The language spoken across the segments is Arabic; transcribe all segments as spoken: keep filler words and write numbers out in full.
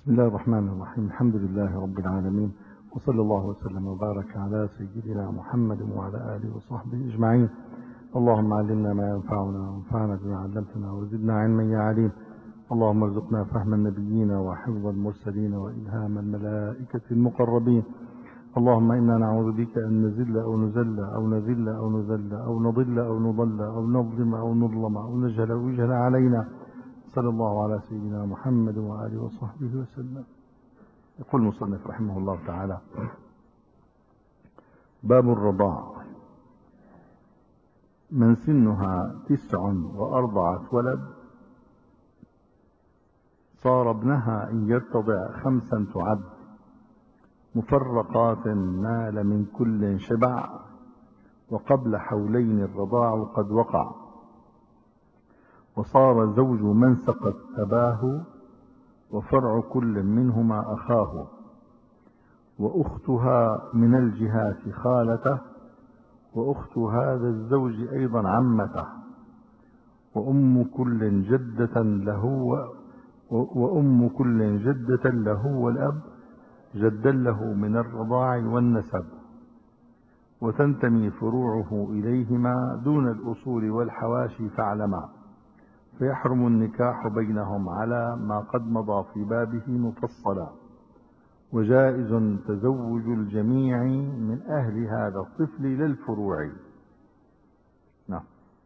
بسم الله الرحمن الرحيم. الحمد لله رب العالمين، وصلى الله وسلم وبارك على سيدنا محمد وعلى آله وصحبه أجمعين. اللهم علمنا ما ينفعنا وانفعنا بما علمتنا وزدنا علما يا عليم. اللهم ارزقنا فهم النبيين وحفظ المرسلين وإلهام الملائكة المقربين. اللهم إنا نعوذ بك أن نزل أو نزل أو نذل أو نذل أو نضل أو نضل أو نظلم أو نظلم أو نجهل أو يجهل علينا. صلى الله على سيدنا محمد وآله وصحبه وسلم. يقول المصنف رحمه الله تعالى: باب الرضاع. من سنها تسع وأرضعت ولد صار ابنها إن يرتضع خمسا تعد، مفرقات نال من كل شبع، وقبل حولين الرضاع قد وقع. وصار زوج من سقت أباه، وفرع كل منهما أخاه، وأختها من الجهات خالته، وأخت هذا الزوج أيضا عمته، وأم كل جدة له وأم كل جدة له والأب جدا له من الرضاع والنسب، وتنتمي فروعه إليهما دون الأصول والحواشي فاعلما، فيحرم النكاح بينهم على ما قد مضى في بابه مفصلا، وجائز تزوج الجميع من أهل هذا الطفل للفروع. نعم.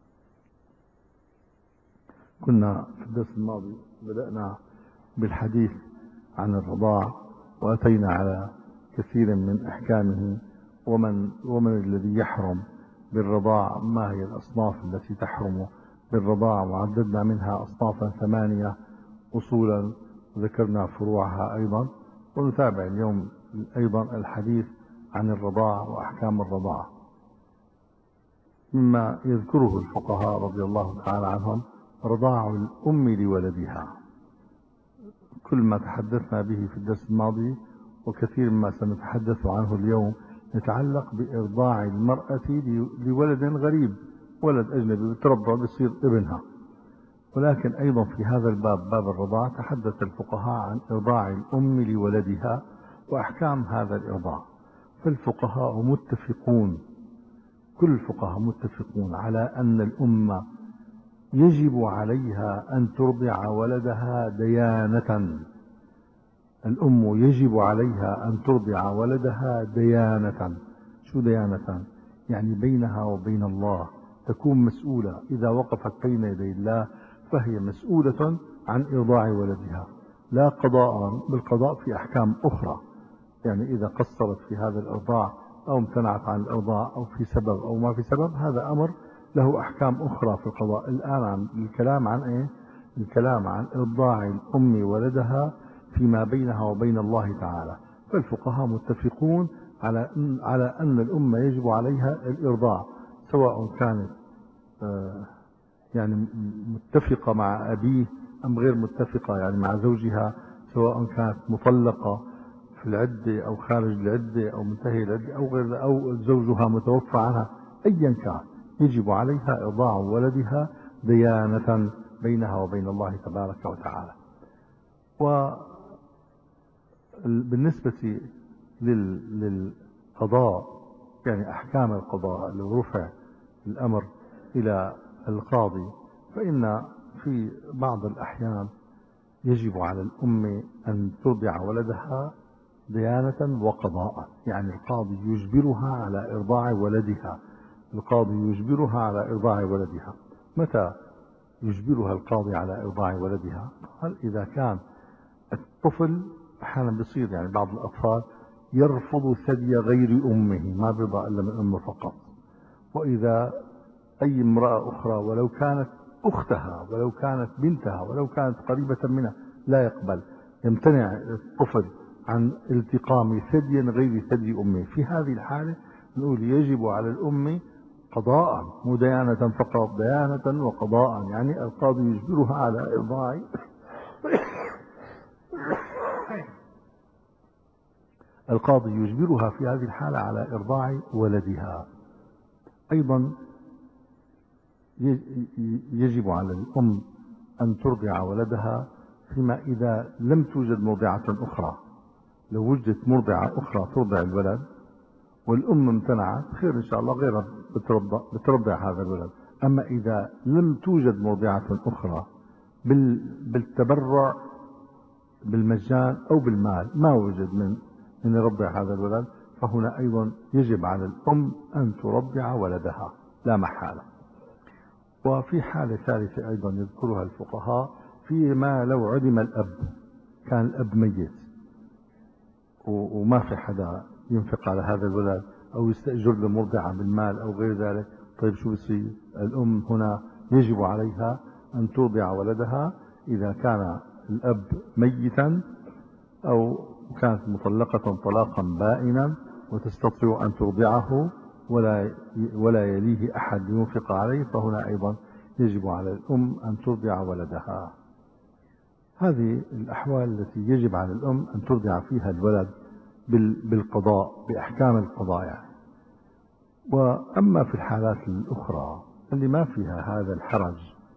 كنا في الدرس الماضي بدأنا بالحديث عن الرضاع، وأتينا على كثير من أحكامه ومن, ومن الذي يحرم بالرضاع، ما هي الأصناف التي تحرم بالرضاع، وعددنا منها أصنافا ثمانية أصولا، وذكرنا فروعها أيضا. ونتابع اليوم أيضا الحديث عن الرضاع وأحكام الرضاع. مما يذكره الفقهاء رضي الله تعالى عنهم رضاع الأم لولدها، كل ما تحدثنا به في الدرس الماضي وكثير مما سنتحدث عنه اليوم يتعلق بإرضاع المرأة لولد غريب، ولد أجنبي بترضى بيصير ابنها. ولكن أيضا في هذا الباب، باب الرضاع، تحدث الفقهاء عن إرضاع الأم لولدها وأحكام هذا الإرضاع. فالفقهاء متفقون، كل الفقهاء متفقون على أن الأم يجب عليها أن ترضع ولدها ديانة. الأم يجب عليها أن ترضع ولدها ديانة. شو ديانة؟ يعني بينها وبين الله تكون مسؤولة. إذا وقفت بين يدي الله فهي مسؤولة عن إرضاع ولدها، لا قضاء. بالقضاء في أحكام أخرى، يعني إذا قصرت في هذا الإرضاع أو امتنعت عن الإرضاع أو في سبب أو ما في سبب، هذا أمر له أحكام أخرى في القضاء. الآن عن الكلام عن إيه؟ الكلام عن إرضاع الأم ولدها فيما بينها وبين الله تعالى. فالفقهاء متفقون على على أن الأم يجب عليها الإرضاع، سواء كانت يعني متفقة مع أبيه أم غير متفقة، يعني مع زوجها، سواء كانت مطلقة في العدة أو خارج العدة أو منتهي العدة أو غير، أو زوجها متوفى عنها، أيا كان يجب عليها إرضاع ولدها ديانة بينها وبين الله تبارك وتعالى. وبالنسبة للقضاء، يعني أحكام القضاء لو رفع الأمر إلى القاضي، فإن في بعض الأحيان يجب على الأم أن ترضع ولدها ديانة وقضاء، يعني القاضي يجبرها على إرضاع ولدها. القاضي يجبرها على إرضاع ولدها. متى يجبرها القاضي على إرضاع ولدها؟ هل إذا كان الطفل أحيانا بيصير، يعني بعض الأطفال يرفض ثدي غير أمه، ما بيرضى إلا من أمه فقط. وإذا أي امرأة أخرى ولو كانت أختها ولو كانت بنتها ولو كانت قريبة منها لا يقبل، يمتنع الطفل عن التقام ثدي غير ثدي أمه. في هذه الحالة نقول يجب على الأم قضاء، مو ديانة فقط، ديانة وقضاء، يعني القاضي يجبرها على إرضاع القاضي يجبرها في هذه الحالة على إرضاع ولدها. أيضا يجب على الأم أن ترضع ولدها فيما إذا لم توجد مرضعة أخرى، لو وجدت مرضعة أخرى ترضع الولد والأم امتنعت، خير إن شاء الله غيرها بترضع, بترضع هذا الولد. أما إذا لم توجد مرضعة أخرى بالتبرع بالمجان أو بالمال، ما وجد من من يرضع هذا الولد، فهنا أيضا يجب على الأم أن ترضع ولدها لا محالة. وفي حالة ثالثة أيضا يذكرها الفقهاء، فيما لو عدم الأب، كان الأب ميت وما في حدا ينفق على هذا الولد أو يستأجر له مرضعة بالمال أو غير ذلك، طيب شو بصير؟ الأم هنا يجب عليها أن ترضع ولدها إذا كان الأب ميتا أو كانت مطلقة طلاقا بائنا وتستطيع أن ترضعه ولا ولا يليه أحد ينفق عليه، فهنا أيضا يجب على الأم أن ترضع ولدها. هذه الأحوال التي يجب على الأم أن ترضع فيها الولد بالقضاء، بأحكام القضاء يعني. وأما في الحالات الأخرى اللي ما فيها هذا الحرج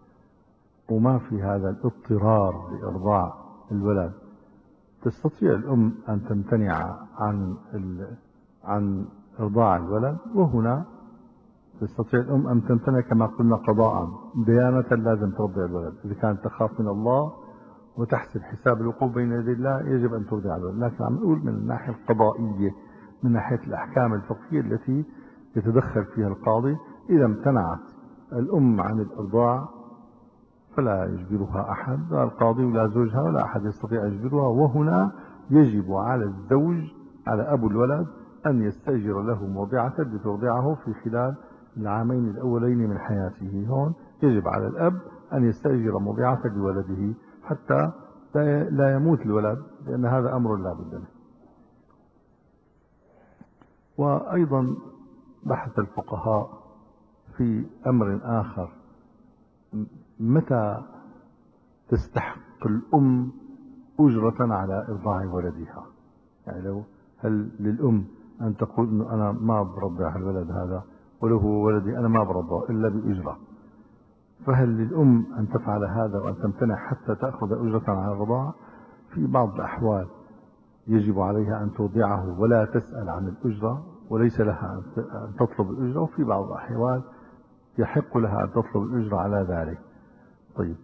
وما في هذا الاضطرار لإرضاع الولد، تستطيع الأم أن تمتنع عن عن إرضاع الولد، وهنا تستطيع الأم أن تمتنع كما قلنا قضاء، ديانة لازم ترضع الولد. إذا كانت تخاف من الله وتحسب حساب الوقوف بين يدي الله يجب أن ترضع الولد. لكن عم نقول من الناحية القضائية، من ناحية الأحكام الفقهية التي يتدخل فيها القاضي، إذا امتنعت الأم عن الإرضاع فلا يجبرها أحد، لا القاضي ولا زوجها ولا أحد يستطيع يجبرها. وهنا يجب على الزوج، على أبو الولد، أن يستأجر له مرضعة لترضعه في خلال العامين الأولين من حياته. هون يجب على الأب أن يستأجر مرضعة لولده حتى لا يموت الولد، لأن هذا أمر لا بد منه. وأيضا بحث الفقهاء في أمر آخر، متى تستحق الأم أجرة على إرضاع ولدها؟ يعني لو هل للأم أن تقول إنه أنا ما برضع الولد هذا ولو هو ولدي أنا ما برضعه إلا بأجرة، فهل للأم أن تفعل هذا وأن تمتنع حتى تأخذ أجرة على الرضاعة؟ في بعض الأحوال يجب عليها أن ترضعه ولا تسأل عن الأجرة وليس لها أن تطلب الأجرة، وفي بعض الأحوال يحق لها أن تطلب الأجرة على ذلك. طيب،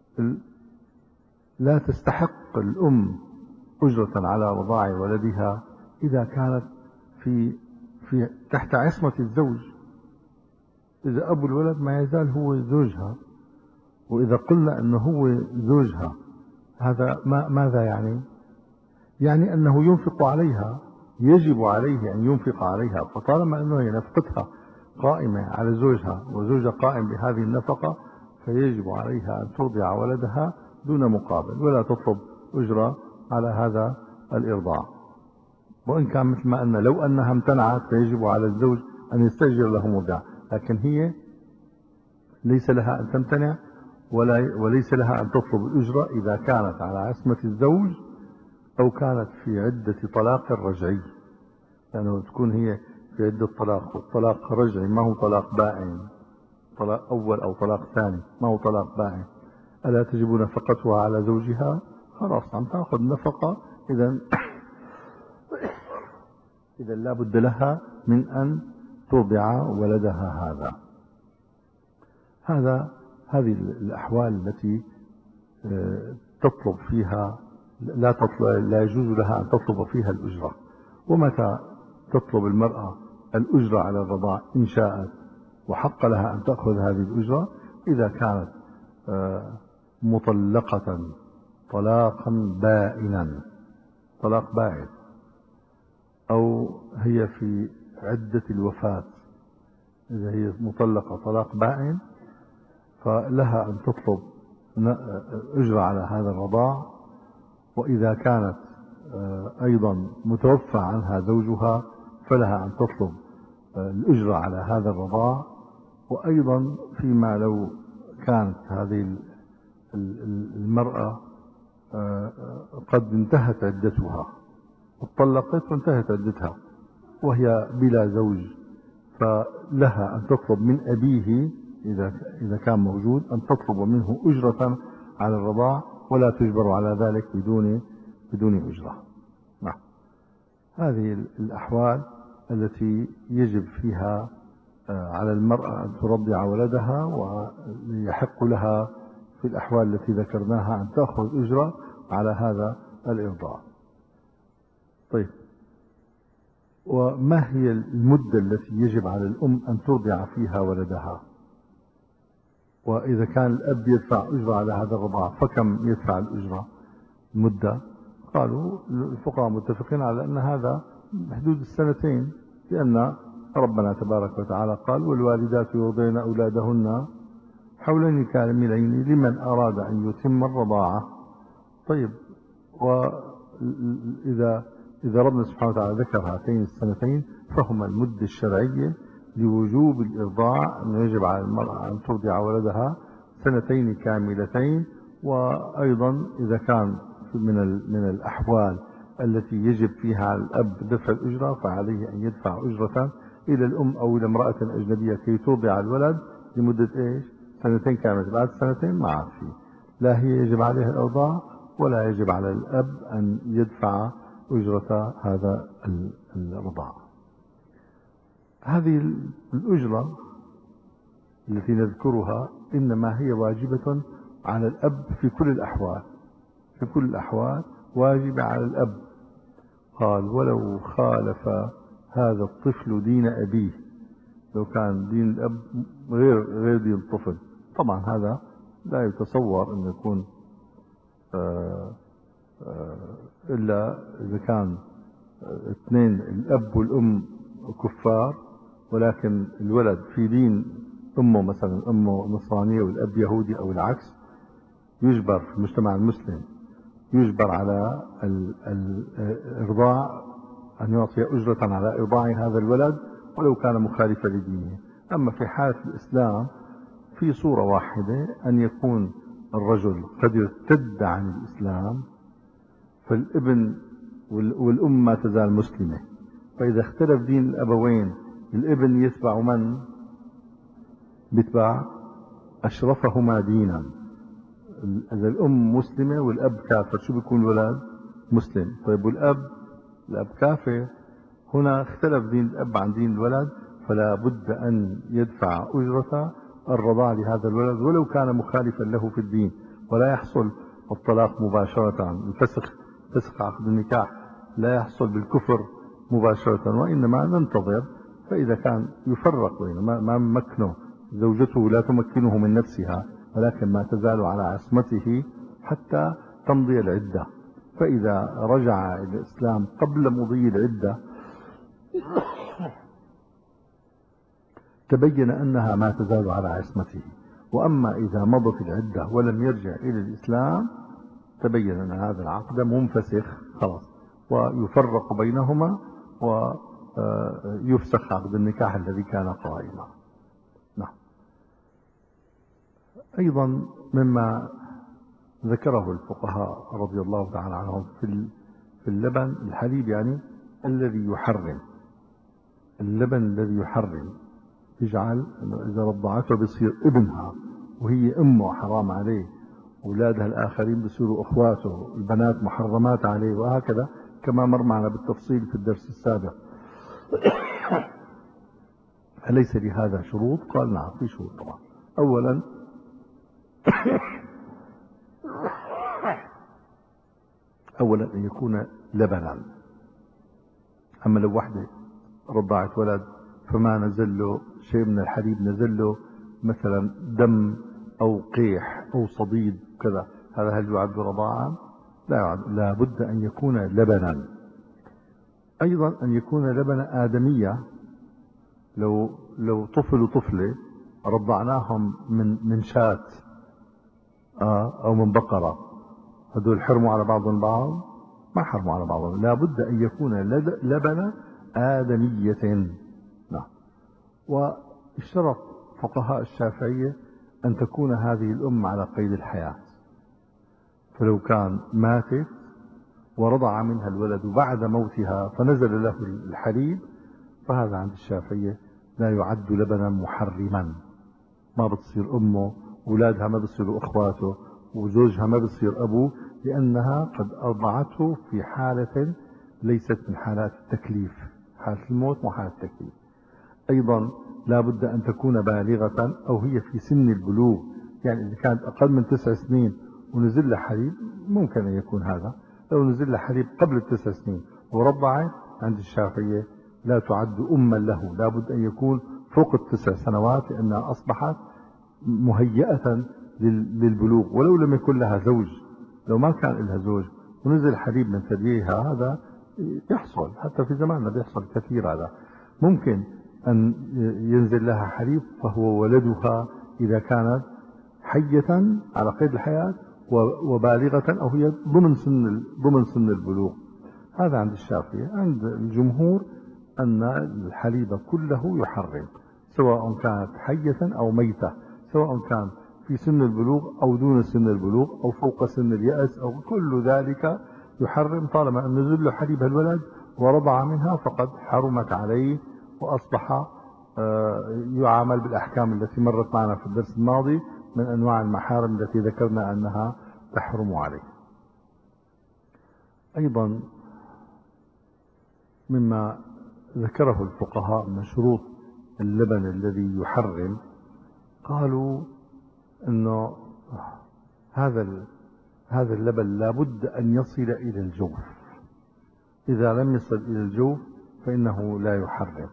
لا تستحق الأم أجرة على رضاع ولدها إذا كانت في في تحت عصمة الزوج. إذا أبو الولد ما يزال هو زوجها، وإذا قلنا أنه هو زوجها هذا ما ماذا يعني؟ يعني أنه ينفق عليها، يجب عليه أن ينفق عليها. فطالما أنه هي نفقتها قائمة على زوجها وزوجها قائم بهذه النفقة، فيجب عليها أن ترضع ولدها دون مقابل ولا تطلب أجرة على هذا الإرضاع. وإن كان مثل ما أن لو أنها امتنعت فيجب على الزوج أن يستأجر له مرضع، لكن هي ليس لها أن تمتنع ولا وليس لها أن تطلب الأجرة إذا كانت على عصمة الزوج أو كانت في عدة طلاق رجعي. يعني تكون هي في عدة طلاق، والطلاق رجعي ما هو طلاق بائن، طلاق أول أو طلاق ثاني ما هو طلاق بائن. ألا تجب نفقتها على زوجها؟ خلاص عم تأخذ نفقة، إذا إذا لا بد لها من أن ترضع ولدها. هذا هذا هذه الأحوال التي تطلب فيها لا تطلب لا يجوز لها أن تطلب فيها الأجرة. ومتى تطلب المرأة الأجرة على الرضاع إن شاءت، وحق لها أن تأخذ هذه الأجرة إذا كانت مطلقة طلاقا بائنا، طلاق بائن، أو هي في عدة الوفاة. إذا هي مطلقة طلاق بائن فلها أن تطلب أجرة على هذا الرضاع. وإذا كانت أيضا متوفى عنها زوجها فلها أن تطلب الأجرة على هذا الرضاع. وأيضا فيما لو كانت هذه المرأة قد انتهت عدتها وطلقت وانتهت عدتها وهي بلا زوج، فلها أن تطلب من أبيه إذا إذا كان موجود أن تطلب منه أجرة على الرضاع، ولا تجبر على ذلك بدون بدون أجرة. نعم. هذه الأحوال التي يجب فيها على المرأة أن ترضع ولدها، ويحق لها في الأحوال التي ذكرناها أن تأخذ أجرة على هذا الإرضاع. طيب، وما هي المدة التي يجب على الأم أن ترضع فيها ولدها؟ وإذا كان الأب يدفع أجرة على هذا الرضاع فكم يدفع الأجرة مدة؟ قالوا الفقهاء متفقين على أن هذا بحدود السنتين، لأن ربنا تبارك وتعالى قال والوالدات يرضين أولادهن حولين كاملين لمن أراد أن يتم الرضاعة. طيب، وإذا إذا ربنا سبحانه وتعالى ذكر هاتين السنتين فهما المدة الشرعية لوجوب الإرضاع، أنه يجب على المرأة أن ترضع ولدها سنتين كاملتين. وأيضا إذا كان من من الأحوال التي يجب فيها على الأب دفع الأجرة فعليه أن يدفع أجرة إلى الأم أو إلى امرأة أجنبية كي ترضع الولد لمدة إيش؟ سنتين كاملة. بعد سنتين ما عاد فيه، لا هي يجب عليها الإرضاع ولا يجب على الأب أن يدفع أجرة هذا الرضاع. هذه الأجرة التي نذكرها إنما هي واجبة على الأب في كل الأحوال، في كل الأحوال واجبة على الأب. قال ولو خالف هذا الطفل دين أبيه، لو كان دين الأب غير غير دين الطفل، طبعا هذا لا يتصور أن يكون آآ آآ إلا إذا كان اثنين الأب والأم كفار، ولكن الولد في دين أمه، مثلا أمه نصرانية والأب يهودي أو العكس، يجبر في المجتمع المسلم يجبر على الإرضاع، أن يعطي أجرة على إرضاع هذا الولد ولو كان مخالفا لدينه. أما في حالة الإسلام في صورة واحدة، أن يكون الرجل قد ارتد عن الإسلام فالابن والأم ما تزال مسلمة، فإذا اختلف دين الأبوين الابن يتبع من؟ يتبع أشرفهما دينا. إذا الأم مسلمة والأب كافر شو بيكون الولد؟ مسلم. طيب والأب؟ الأب كافر. هنا اختلف دين الأب عن دين الولد، فلا بد أن يدفع أجرة الرضاع لهذا الولد ولو كان مخالفا له في الدين، ولا يحصل الطلاق مباشرة، الفسخ فسخ عقد النكاح لا يحصل بالكفر مباشرة، وإنما ننتظر. فإذا كان يفرق بينه، ما مكنه زوجته لا تمكنه من نفسها، ولكن ما تزال على عصمته حتى تمضي العدة، فإذا رجع إلى الإسلام قبل مضي العدة تبين أنها ما تزال على عصمته. وأما إذا مضت العدة ولم يرجع إلى الإسلام تبين أن هذا العقد منفسخ خلاص، ويفرق بينهما ويفسخ عقد النكاح الذي كان قائما. نعم. أيضا مما ذكره الفقهاء رضي الله تعالى عنهم في اللبن الحليب، يعني الذي يحرم، اللبن الذي يحرم يجعل أنه إذا رضعته بيصير ابنها وهي أمه حرام عليه، أولادها الآخرين بيصيروا أخواته، البنات محرمات عليه، وهكذا كما مر معنا بالتفصيل في الدرس السابق. أليس لهذا شروط؟ قال نعم في شروط طبعا. أولا أولا أن يكون لبنا. أما لو وحدة رضعت ولد فما نزل له شيء من الحليب، نزل له مثلا دم أو قيح أو صديد كذا، هذا هل يعد رضاعا؟ لا يعد، لا بد أن يكون لبنا. أيضا أن يكون لبن آدمية. لو لو طفل وطفلة رضعناهم من من شاة آه أو من بقرة، هذول حرموا على بعضهم بعض؟ ما حرموا على بعضهم. لا بد أن يكون لبن آدمية. نعم. واشترط فقهاء الشافعية أن تكون هذه الأم على قيد الحياة، فلو كان ماتت ورضع منها الولد بعد موتها فنزل له الحليب فهذا عند الشافعية لا يعد لبنا محرما، ما بتصير أمه، أولادها ما بتصيروا أخواته، وزوجها ما بصير أبوه، لأنها قد أرضعته في حالة ليست من حالات التكليف، حالة الموت مو حالة التكليف. أيضا لا بد أن تكون بالغة أو هي في سن البلوغ، يعني إذا كانت أقل من تسع سنين ونزل لها حليب ممكن أن يكون هذا. لو نزل لها حليب قبل التسع سنين ورضعت، عند الشافعية لا تعد أما له، لا بد أن يكون فوق التسع سنوات، لأنها أصبحت مهيئة للبلوغ. ولو لم يكن لها زوج، لو ما كان لها زوج ونزل حليب من ثدييها، هذا يحصل حتى في زماننا، بيحصل كثير. هذا ممكن أن ينزل لها حليب فهو ولدها إذا كانت حية على قيد الحياة وبالغة، أو هي ضمن سن ضمن سن البلوغ. هذا عند الشافعية. عند الجمهور أن الحليب كله يحرم، سواء كانت حية أو ميتة، سواء كان في سن البلوغ أو دون سن البلوغ أو فوق سن اليأس، أو كل ذلك يحرم، طالما أن نزل له حليب الولد ورضع منها فقد حرمت عليه، وأصبح يعامل بالأحكام التي مرت معنا في الدرس الماضي من أنواع المحارم التي ذكرنا أنها تحرم عليه. أيضا مما ذكره الفقهاء من شروط اللبن الذي يحرم، قالوا أنه هذا هذا اللبن لابد أن يصل إلى الجوف، إذا لم يصل إلى الجوف فإنه لا يحرم.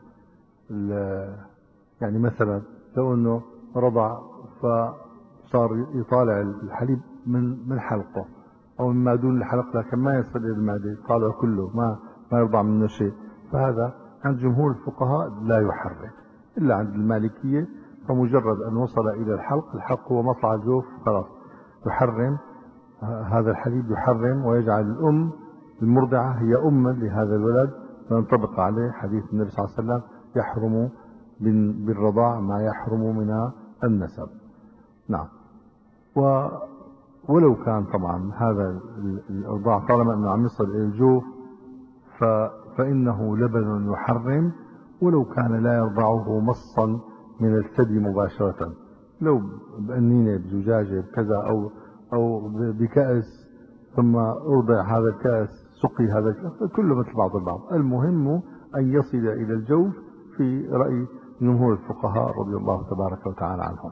يعني مثلا لو أنه رضع فصار يطالع الحليب من من حلقه أو مما دون الحلق، لكن ما يصل إلى المعدة، يطالع كله ما ما يرضع منه شيء، فهذا عند جمهور الفقهاء لا يحرم. إلا عند المالكية فمجرد أن وصل إلى الحلق، الحلق هو مطلع الجوف، خلاص يحرم. هذا الحليب يحرم، ويجعل الأم المرضعة هي أم لهذا الولد، فينطبق عليه حديث النبي صلى الله عليه وسلم: يحرم بالرضاع ما يحرم من النسب. نعم. و ولو كان طبعا هذا الرضاع طالما أنه عم يصل إلى الجوف فإنه لبن يحرم، ولو كان لا يرضعه مصا من الثدي مباشرة، لو بأنينة بزجاجة بكذا أو أو بكأس ثم أرضع هذا الكأس، سقي هذا الكأس، كله مثل بعض البعض. المهم أن يصل إلى الجوف في رأي جمهور الفقهاء رضي الله تبارك وتعالى عنهم.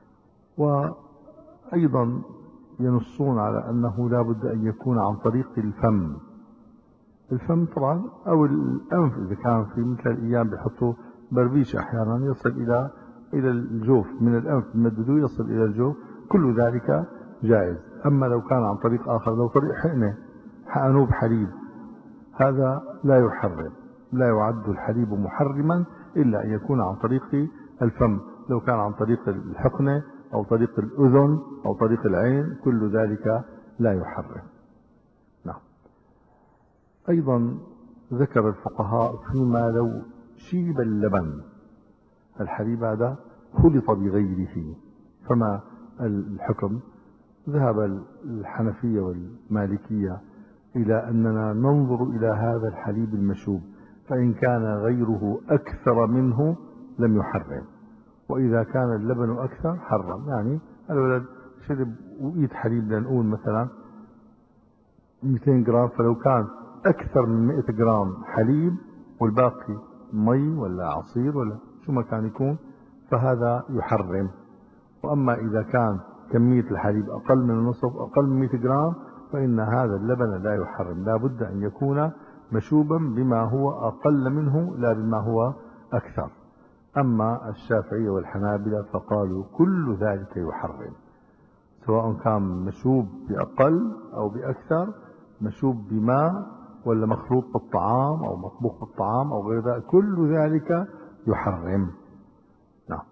وأيضا ينصون على أنه لا بد أن يكون عن طريق الفم، الفم طبعا أو الأنف، إذا كان في مثل الأيام بيحطوا بربيش أحيانا يصل إلى إلى الجوف، من الأنف يمددوه يصل إلى الجوف، كل ذلك جائز. أما لو كان عن طريق آخر، لو طريق حقنة حقنوه بحليب، هذا لا يحرم، لا يعد الحليب محرما إلا أن يكون عن طريق الفم. لو كان عن طريق الحقنة أو طريق الأذن أو طريق العين، كل ذلك لا يحرم. نعم. أيضا ذكر الفقهاء فيما لو شيب اللبن، الحليب هذا خلط بغيره، فما الحكم؟ ذهب الحنفية والمالكية إلى أننا ننظر إلى هذا الحليب المشوب، فإن كان غيره أكثر منه لم يحرم، وإذا كان اللبن أكثر حرم. يعني الولد شرب وقيت حليب لنقول مثلا مئتين جرام، فلو كان أكثر من مئة جرام حليب والباقي مي ولا عصير ولا شو ما كان يكون، فهذا يحرم. وأما إذا كان كمية الحليب أقل من النصف، أقل من مئة جرام، فإن هذا اللبن لا يحرم، لا بد أن يكون مشوبا بما هو أقل منه لا بما هو أكثر. أما الشافعية والحنابلة فقالوا كل ذلك يحرم، سواء كان مشوب بأقل أو بأكثر، مشوب بماء ولا مخلوط بالطعام أو مطبوخ بالطعام أو غير ذلك، كل ذلك يحرم. نعم.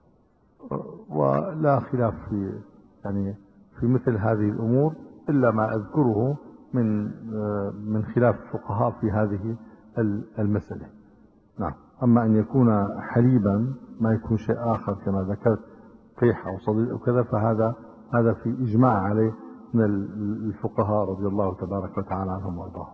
ولا خلاف في يعني في مثل هذه الأمور إلا ما أذكره من من خلاف الفقهاء في هذه المسألة. نعم. أما أن يكون حليبا ما يكون شيء آخر كما ذكرت قيح أو صديق أو كذا، فهذا هذا في إجماع عليه من الفقهاء رضي الله تبارك وتعالى عنهم وارضاهم.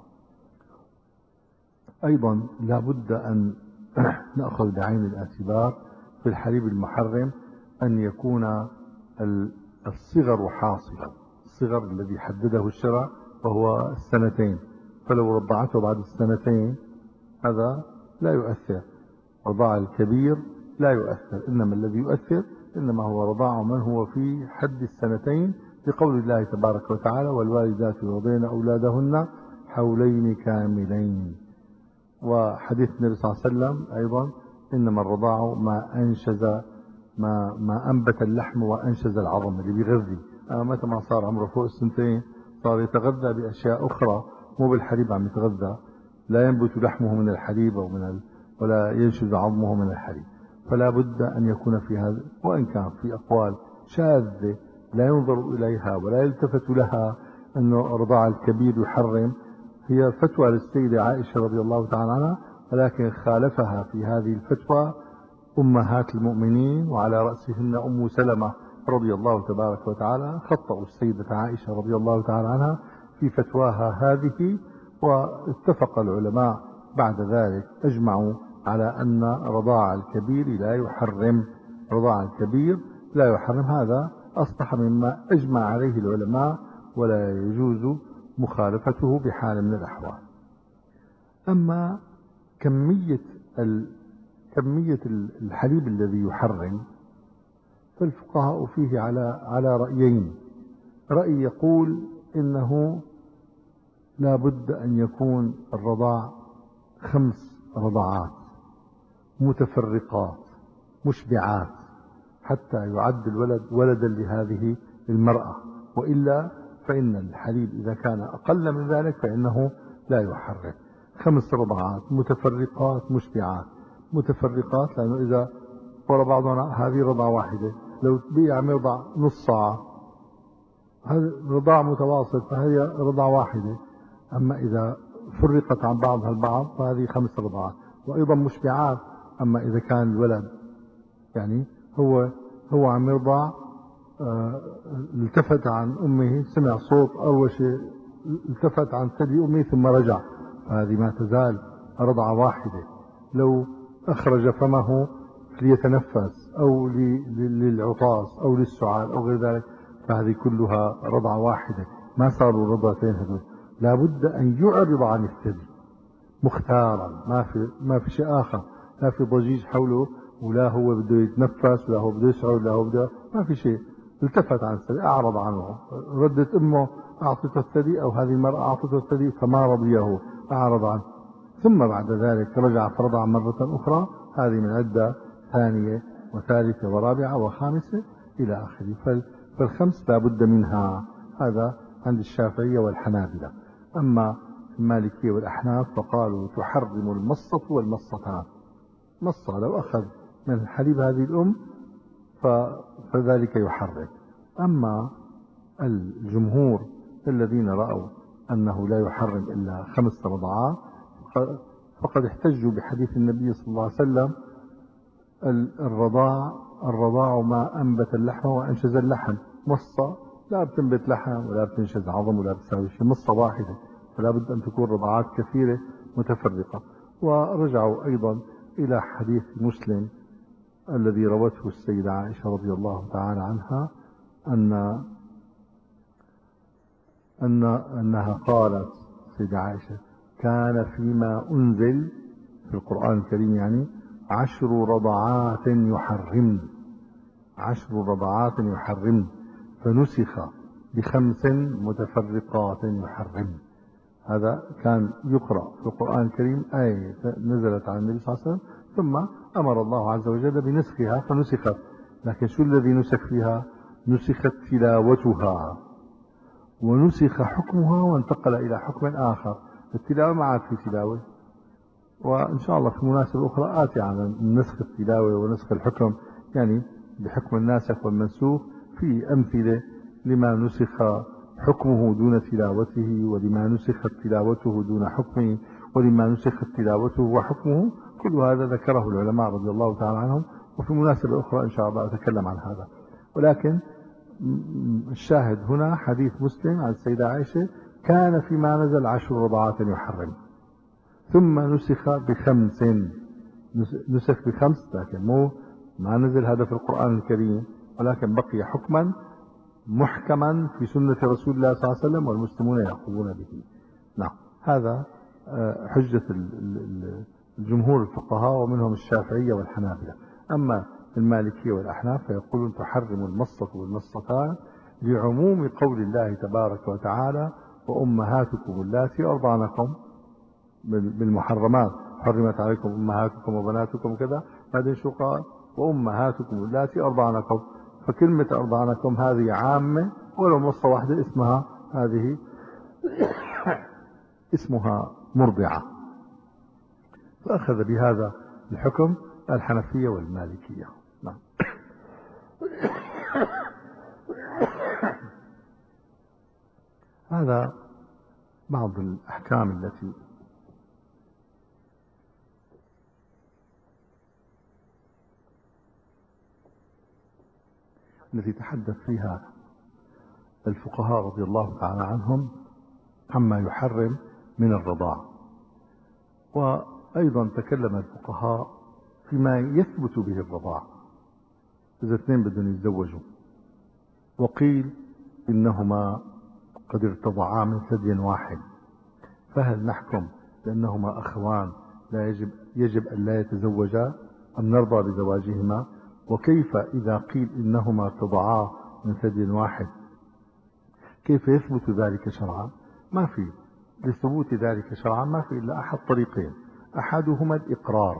أيضا لا بد أن نأخذ بعين الاعتبار في الحليب المحرم أن يكون الصغر حاصلا، الصغر الذي حدده الشرع وهو السنتين، فلو رضعته بعد السنتين هذا لا يؤثر. رضاع الكبير لا يؤثر، إنما الذي يؤثر إنما هو رضاع من هو في حد السنتين، لقول الله تبارك وتعالى: والوالدات يرضين أولادهن حولين كاملين. وحديث النبي صلى الله عليه وسلم أيضا: إنما الرضاع ما أنشز ما ما أنبت اللحم وأنشز العظم، اللي بيغذي. أما متى ما صار عمره فوق السنتين صار يتغذى بأشياء أخرى، مو بالحليب عم يتغذى، لا ينبت لحمه من الحليب أو من ال... ولا ينشز عظمه من الحليب. فلا بد أن يكون في هذا، وإن كان في أقوال شاذة لا ينظر إليها ولا يلتفت لها أنه رضاع الكبير يحرم. هي فتوى للسيدة عائشة رضي الله تعالى عنها، ولكن خالفها في هذه الفتوى أمهات المؤمنين، وعلى رأسهن أم سلمة رضي الله تبارك وتعالى. خطأوا السيدة عائشة رضي الله تعالى عنها في فتواها هذه، واتفق العلماء بعد ذلك أجمعوا على أن رضاع الكبير لا يحرم. رضاع الكبير لا يحرم، هذا أصبح مما أجمع عليه العلماء، ولا يجوز مخالفته بحال من الأحوال. أما كمية كمية الحليب الذي يحرم، فالفقهاء فيه على على رأيين. رأي يقول إنه لا بد أن يكون الرضاع خمس رضعات متفرقات مشبعات حتى يعد الولد ولدا لهذه المرأة، وإلا فإن الحليب إذا كان أقل من ذلك فإنه لا يحرم. خمس رضعات متفرقات مشبعات. متفرقات لأنه إذا ورا بعضنا هذه رضعة واحدة، لو بقي عم يرضع نص ساعة هذا رضاع متواصل فهي رضعة واحدة. أما إذا فرقت عن بعضها البعض فهذه خمس رضعات. وأيضا مشبعات. أما إذا كان الولد يعني هو هو عم يرضع، اه التفت عن أمه، سمع صوت أول شيء التفت عن ثدي أمه ثم رجع، فهذه ما تزال رضعة واحدة. لو أخرج فمه ليتنفس أو للعطاس أو للسعال أو غير ذلك فهذه كلها رضعة واحدة، ما صاروا رضعتين هذول. لا بد أن يعرض عن الثدي مختارا، ما في ما في شيء آخر، لا في ضجيج حوله، ولا هو بده يتنفس ولا هو بده يسعد ولا هو بده، ما في شيء. التفت عن الثدي، أعرض عنه. ردت أمه أعطته الثدي أو هذه المرأة أعطته الثدي فما رضيه، أعرض عنه. ثم بعد ذلك رجع فرضع مرة أخرى، هذه من عدة ثانية وثالثة ورابعة وخامسة إلى آخره. فالخمس لا بد منها، هذا عند الشافعية والحنابلة. أما المالكية والأحناف فقالوا تحرم المصة والمصتان. مصة لو أخذ من حليب هذه الأم فذلك يحرم. أما الجمهور الذين رأوا أنه لا يحرم إلا خمس رضعات فقد احتجوا بحديث النبي صلى الله عليه وسلم: الرضاع الرضاع ما أنبت اللحم وأنشز اللحم. مصة لا بتنبت لحم ولا بتنشز عظم ولا بتساوي شيء، مصة واحدة، فلا بد أن تكون رضعات كثيرة متفرقة. ورجعوا أيضا إلى حديث مسلم الذي روته السيدة عائشة رضي الله تعالى عنها أن أن أنها قالت السيدة عائشة: كان فيما أنزل في القرآن الكريم يعني عشر رضعات يحرمن عشر رضعات يحرمن فنسخ بخمس متفرقات يحرمن. هذا كان يقرأ في القرآن الكريم، آية نزلت على النبي صلى الله عليه وسلم ثم أمر الله عز وجل بنسخها فنسخت. لكن شو الذي نسخ فيها؟ نسخت تلاوتها ونسخ حكمها وانتقل إلى حكم آخر. التلاوة ما عاد في تلاوة، وإن شاء الله في مناسبة أخرى آتي عن نسخ التلاوة ونسخ الحكم، يعني بحكم الناسخ والمنسوخ في أمثلة لما نسخ حكمه دون تلاوته، ولما نسخت تلاوته دون حكمه، ولما نسخت تلاوته وحكمه. كل هذا ذكره العلماء رضي الله تعالى عنهم، وفي مناسبة أخرى إن شاء الله أتكلم عن هذا. ولكن الشاهد هنا حديث مسلم عن السيدة عائشة: كان فيما نزل عشر رضعات يحرم ثم نسخ بخمس. نسخ بخمس، لكن مو ما نزل هذا في القرآن الكريم، ولكن بقي حكما محكما في سنة رسول الله صلى الله عليه وسلم والمسلمون يأخذون به. نعم، هذا حجة الجمهور الفقهاء ومنهم الشافعية والحنابلة. أما المالكية والأحناف فيقولون تحرم المصة والمصتان لعموم قول الله تبارك وتعالى وأمهاتكم اللاتي أرضعنكم بالمحرمات، حرمت عليكم أمهاتكم وبناتكم وكذا. بعدين شو قال؟ وأمهاتكم اللاتي أرضعنكم. فكلمة أرضعنكم هذه عامة، ولو مصة واحدة اسمها هذه اسمها مرضعة. فأخذ بهذا الحكم الحنفية والمالكية. نعم. هذا بعض الأحكام التي التي تحدث فيها الفقهاء رضي الله تعالى عنهم عما يحرم من الرضاع. وأيضا تكلم الفقهاء فيما يثبت به الرضاع إذا اثنين بدهم يتزوجوا، وقيل إنهما قد ارتضعا من ثدي واحد، فهل نحكم بأنهما أخوان لا يجب, يجب أن لا يتزوجا أم نرضى بزواجهما؟ وكيف إذا قيل إنهما ارتضعا من ثدي واحد كيف يثبت ذلك شرعا؟ ما في لثبوت ذلك شرعا ما في إلا أحد طريقين. أحدهما الإقرار،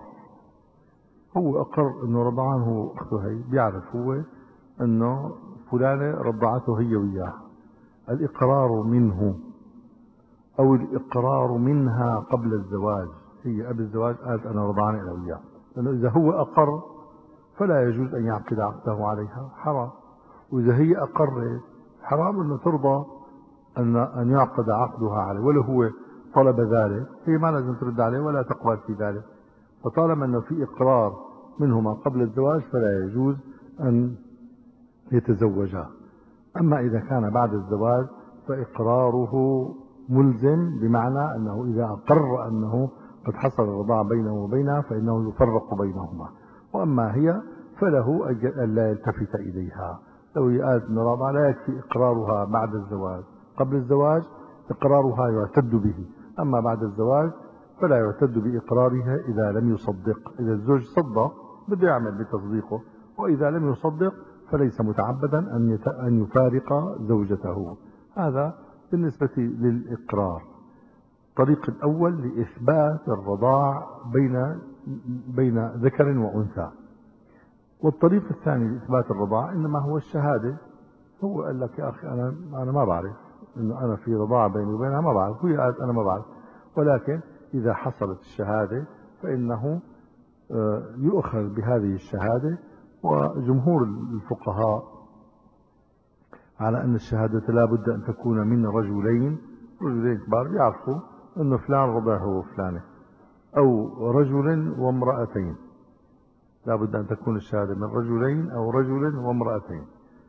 هو أقر أنه رضعان هو أخته، هي بيعرف هو أنه فلانة رضعته هي وياه. الإقرار منه أو الإقرار منها قبل الزواج، هي قبل الزواج قالت أنا رضعان أنا وياه، لأنه إذا هو أقر فلا يجوز أن يعقد عقده عليها، حرام. وإذا هي أقرت حرام أنه ترضى أن أن يعقد عقدها عليه، ولو هو طلب ذلك هي ما لازم ترد عليه ولا تقبل في ذلك. فطالما أنه في إقرار منهما قبل الزواج فلا يجوز أن يتزوجا. أما إذا كان بعد الزواج فإقراره ملزم، بمعنى أنه إذا أقر أنه قد حصل الرضاع بينه وبينها فإنه يفرق بينهما. وأما هي فله أن لا يلتفت إليها. لو قالت أن الرضاع لا يكفي إقرارها بعد الزواج، قبل الزواج إقرارها يعتد به، أما بعد الزواج فلا يعتد بإقرارها إذا لم يصدق. إذا الزوج صدق بده يعمل بتصديقه، وإذا لم يصدق فليس متعبدا أن يفارق زوجته. هذا بالنسبة للإقرار. الطريق الأول لإثبات الرضاع بين بين ذكر وأنثى. والطريق الثاني لإثبات الرضاع إنما هو الشهادة. هو قال لك يا أخي أنا أنا ما بعرف إنه أنا في رضاعة بيني وبينها، ما بعرف، هي قالت أنا ما بعرف. ولكن إذا حصلت الشهادة فإنه يؤخذ بهذه الشهادة. وجمهور الفقهاء على أن الشهادة لا بد أن تكون من رجلين رجلين كبار يعرفوا أنه فلان رضع هو فلانة، أو رجل وامرأتين. لا بد أن تكون الشهادة من رجلين أو رجل وامرأتين.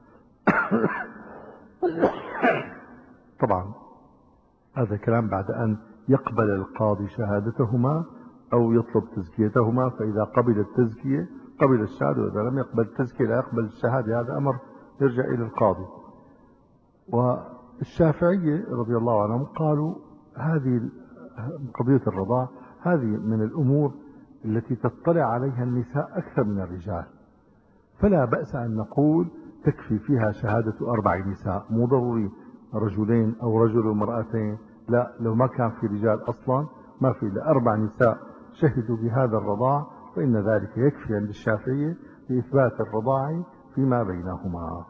طبعا هذا كلام بعد أن يقبل القاضي شهادتهما أو يطلب تزكيتهما. فإذا قبل التزكية قبل الشهادة، وإذا لم يقبل التزكية لا يقبل الشهادة. هذا أمر يرجع إلى القاضي. والشافعية رضي الله عنهم قالوا هذه قضية الرضاع هذه من الأمور التي تطلع عليها النساء أكثر من الرجال، فلا بأس أن نقول تكفي فيها شهادة أربع نساء، مو ضروري رجلين أو رجل ومرأتين. لا، لو ما كان في رجال أصلا ما في إلا أربع نساء شهدوا بهذا الرضاع فإن ذلك يكفي عند الشافعية لإثبات الرضاع فيما بينهما.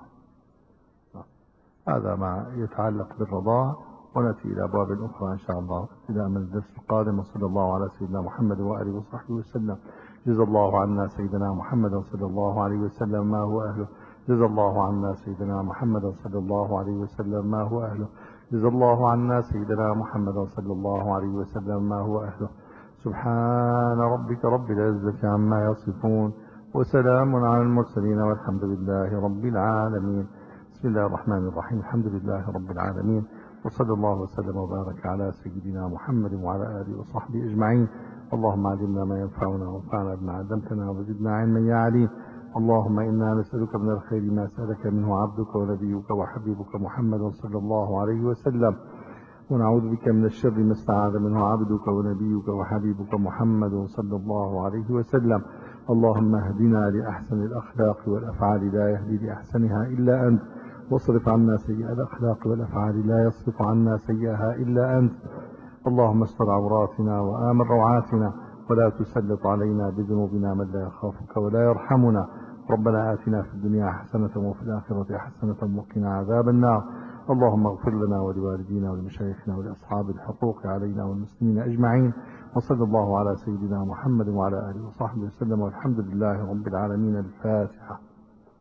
هذا ما يتعلق بالرضاع، ونأتي إلى أبواب أخرى إن شاء الله إلى من الدرس القادم. وصلى الله على سيدنا محمد وآله وصحبه وسلم. جزا الله عنا سيدنا محمد صلى الله عليه وسلم ما هو أهله. جزا الله عنا سيدنا محمد صلى الله عليه وسلم ما هو أهله. جزا الله عنا سيدنا محمد صلى الله عليه وسلم ما هو أهله. سبحان ربك رب العزة عما يصفون، وسلام على المرسلين، والحمد لله رب العالمين. بسم الله الرحمن الرحيم. الحمد لله رب العالمين، وصلى الله وسلم وبارك على سيدنا محمد وعلى آله وصحبه أجمعين. اللهم علمنا ما ينفعنا وانفعنا بما علمتنا وزدنا علما يا عليم. اللهم إنا نسألك من الخير ما سألك منه عبدك ونبيك وحبيبك محمد صلى الله عليه وسلم، ونعوذ بك من الشر ما استعاذ منه عبدك ونبيك وحبيبك محمد صلى الله عليه وسلم. اللهم اهدنا لأحسن الأخلاق والأفعال لا يهدي لأحسنها إلا أنت، واصرف عنا سيئ الأخلاق والأفعال لا يصرف عنا سيئها إلا أنت. اللهم استر عوراتنا وآمن روعاتنا، ولا تسلط علينا بذنوبنا من لا يخافك ولا يرحمنا. ربنا آتنا في الدنيا حسنة وفي الآخرة حسنة وقنا عذاب النار. اللهم اغفر لنا ولوالدينا ولمشايخنا ولأصحاب الحقوق علينا والمسلمين أجمعين، وصلى الله على سيدنا محمد وعلى آله وصحبه وسلم، والحمد لله رب العالمين. الفاتحة.